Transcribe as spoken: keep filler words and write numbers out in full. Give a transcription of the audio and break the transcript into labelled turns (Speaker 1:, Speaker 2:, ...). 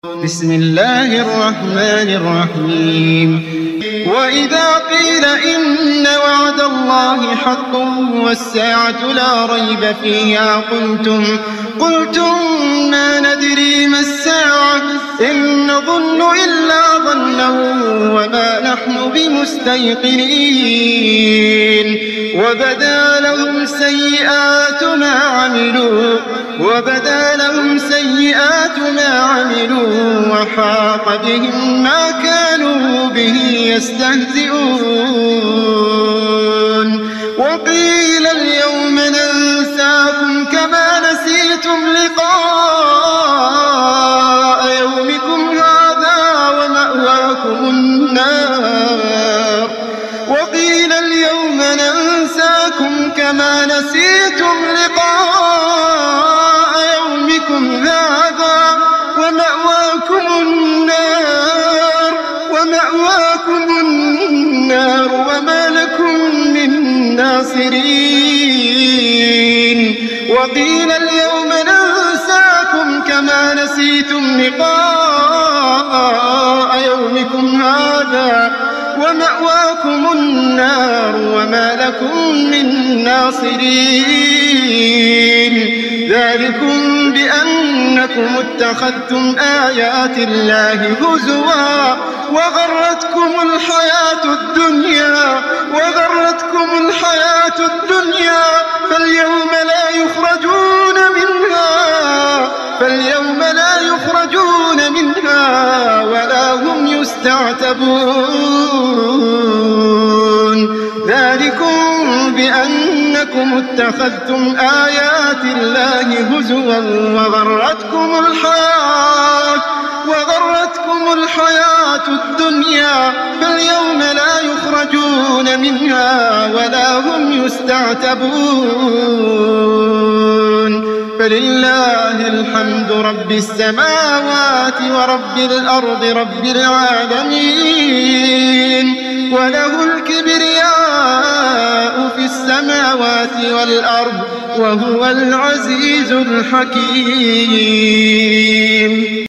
Speaker 1: بسم الله الرحمن الرحيم وإذا قيل إن وعد الله حق والساعة لا ريب فيها قلتم, قلتم ما ندري ما الساعة إن نظن إلا ظنا وما نحن بمستيقنين وبدا لهم سيئات ما عملوا وبدا لهم سيئات ما عملوا وحاق بهم ما كانوا به يستهزئون وقيل اليوم ننساكم كما نسيتم لقاء يومكم هذا ومأواكم النار وقيل اليوم ننساكم كما نسيتم لقاء يومكم هذا ومأواكم النار ومأواكم النار وما لكم من ناصرين وقيل اليوم ننساكم كما نسيتم لقاء يومكم هذا ومأواكم النار وما لكم من ناصرين ذلكم بأنكم اتخذتم آيات الله هزوا وغرتكم الحياة الدنيا وغرتكم الحياة الدنيا فاليوم لا يخرجون منها فاليوم لا يخرجون منها ولا هم يستعتبون ذلكم بأنكم اتخذتم آيات الله هزوا وغرتكم الحياة وغرتكم الحياة الدنيا فاليوم لا يخرجون منها ولا هم يستعتبون فلله الحمد رب السماوات ورب الأرض رب العالمين وله الكبرياء في السماوات والأرض وهو العزيز الحكيم.